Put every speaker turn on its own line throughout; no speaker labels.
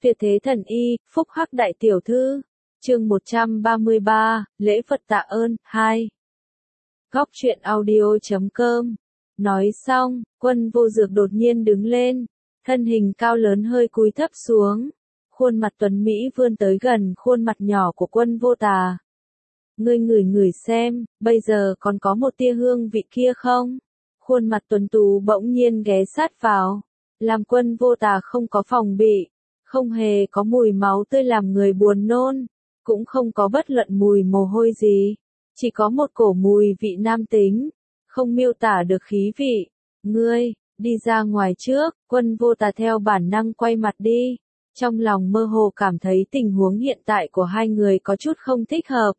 Tuyệt thế thần y, phúc hắc đại tiểu thư. Chương 133, lễ Phật tạ ơn, 2. Góc truyện audio.com. Nói xong, Quân Vô Dược đột nhiên đứng lên, thân hình cao lớn hơi cúi thấp xuống, khuôn mặt tuấn mỹ vươn tới gần khuôn mặt nhỏ của Quân Vô Tà. Ngươi ngửi ngửi xem, bây giờ còn có một tia hương vị kia không? Khuôn mặt tuấn tú bỗng nhiên ghé sát vào, làm Quân Vô Tà không có phòng bị, không hề có mùi máu tươi làm người buồn nôn, cũng không có bất luận mùi mồ hôi gì, chỉ có một cổ mùi vị nam tính, không miêu tả được khí vị. Ngươi, đi ra ngoài trước. Quân Vô Tà theo bản năng quay mặt đi, trong lòng mơ hồ cảm thấy tình huống hiện tại của hai người có chút không thích hợp.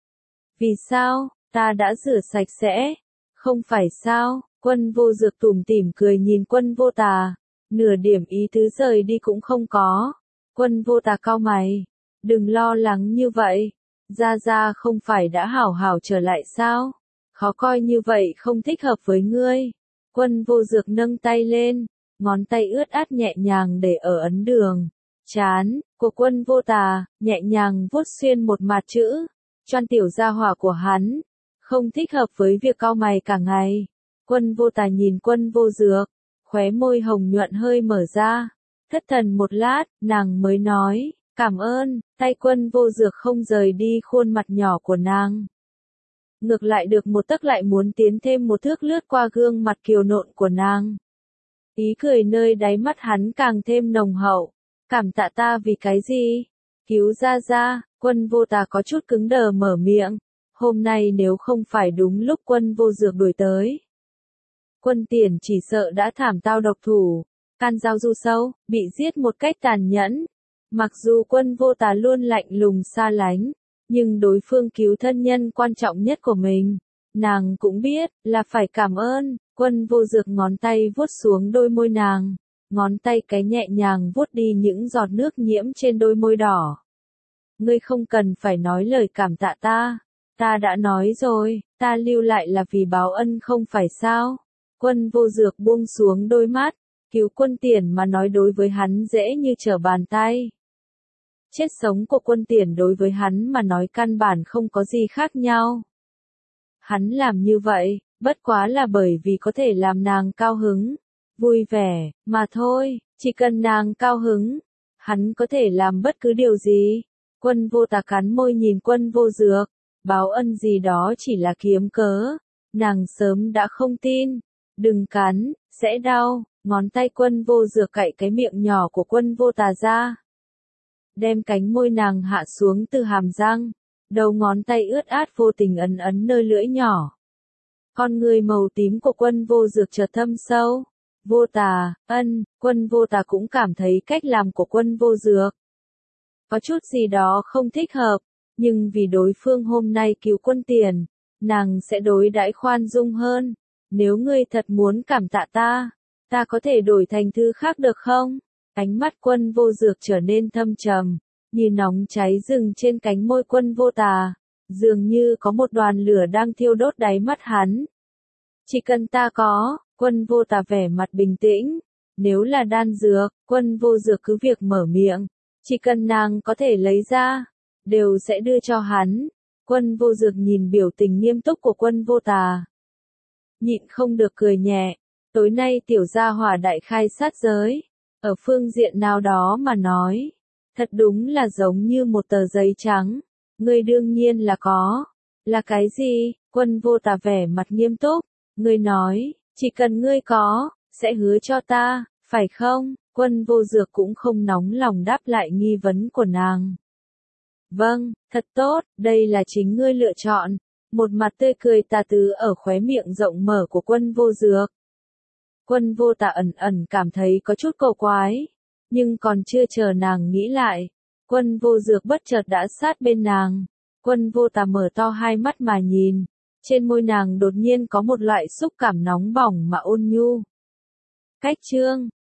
Vì sao? Ta đã rửa sạch sẽ. Không phải sao? Quân Vô Dược tủm tỉm cười nhìn Quân Vô Tà, nửa điểm ý tứ rời đi cũng không có. Quân Vô Tà cau mày, đừng lo lắng như vậy, Gia Gia không phải đã hảo hảo trở lại sao? Khó coi như vậy không thích hợp với ngươi. Quân Vô Dược nâng tay lên, ngón tay ướt át nhẹ nhàng để ở ấn đường trán của Quân Vô Tà, nhẹ nhàng vuốt xuyên một mặt chữ choan tiểu gia hỏa của hắn, không thích hợp với việc cau mày cả ngày. Quân Vô Tà nhìn Quân Vô Dược, khóe môi hồng nhuận hơi mở ra, thất thần một lát, nàng mới nói, cảm ơn. Tay Quân Vô Dược không rời đi khuôn mặt nhỏ của nàng, ngược lại được một tấc lại muốn tiến thêm một thước lướt qua gương mặt kiều nộn của nàng. Ý cười nơi đáy mắt hắn càng thêm nồng hậu. Cảm tạ ta vì cái gì? Cứu Gia Gia. Quân Vô Tà có chút cứng đờ mở miệng. Hôm nay nếu không phải đúng lúc Quân Vô Dược đuổi tới, Quân Tiền chỉ sợ đã thảm tao độc thủ, can giao du sâu, bị giết một cách tàn nhẫn. Mặc dù Quân Vô Tà luôn lạnh lùng xa lánh, nhưng đối phương cứu thân nhân quan trọng nhất của mình, nàng cũng biết là phải cảm ơn. Quân Vô Dược ngón tay vuốt xuống đôi môi nàng, ngón tay cái nhẹ nhàng vuốt đi những giọt nước nhiễm trên đôi môi đỏ. Ngươi không cần phải nói lời cảm tạ ta đã nói rồi, ta lưu lại là vì báo ân không phải sao? Quân Vô Dược buông xuống đôi mắt, cứu Quân Tiền mà nói đối với hắn dễ như trở bàn tay. Chết sống của Quân Tiền đối với hắn mà nói căn bản không có gì khác nhau. Hắn làm như vậy, bất quá là bởi vì có thể làm nàng cao hứng, vui vẻ, mà thôi. Chỉ cần nàng cao hứng, hắn có thể làm bất cứ điều gì. Quân Vô Tà cắn môi nhìn Quân Vô Dược, báo ân gì đó chỉ là kiếm cớ, nàng sớm đã không tin. Đừng cắn, sẽ đau. Ngón tay Quân Vô Dược cạy cái miệng nhỏ của Quân Vô Tà ra, đem cánh môi nàng hạ xuống từ hàm răng, đầu ngón tay ướt át vô tình ấn ấn nơi lưỡi nhỏ. Con người màu tím của Quân Vô Dược chợt thâm sâu. Vô Tà, Quân Vô Tà cũng cảm thấy cách làm của Quân Vô Dược có chút gì đó không thích hợp, nhưng vì đối phương hôm nay cứu Quân Tiền, nàng sẽ đối đãi khoan dung hơn. Nếu ngươi thật muốn cảm tạ ta có thể đổi thành thứ khác được không? Ánh mắt Quân Vô Dược trở nên thâm trầm, như nóng cháy rừng trên cánh môi Quân Vô Tà, dường như có một đoàn lửa đang thiêu đốt đáy mắt hắn. Chỉ cần ta có. Quân Vô Tà vẻ mặt bình tĩnh. Nếu là đan dược, Quân Vô Dược cứ việc mở miệng, chỉ cần nàng có thể lấy ra, đều sẽ đưa cho hắn. Quân Vô Dược nhìn biểu tình nghiêm túc của Quân Vô Tà, nhịn không được cười nhẹ. Tối nay tiểu gia hỏa đại khai sát giới, ở phương diện nào đó mà nói, thật đúng là giống như một tờ giấy trắng. Ngươi đương nhiên là có. Là cái gì? Quân Vô Tà vẻ mặt nghiêm túc. Ngươi nói, chỉ cần ngươi có, sẽ hứa cho ta, phải không? Quân Vô Dược cũng không nóng lòng đáp lại nghi vấn của nàng. Vâng, thật tốt, đây là chính ngươi lựa chọn. Một mặt tươi cười tà tứ ở khóe miệng rộng mở của Quân Vô Dược. Quân Vô Tà ẩn ẩn cảm thấy có chút cổ quái, nhưng còn chưa chờ nàng nghĩ lại, Quân Vô Dược bất chợt đã sát bên nàng. Quân Vô Tà mở to hai mắt mà nhìn, trên môi nàng đột nhiên có một loại xúc cảm nóng bỏng mà ôn nhu. Cách chương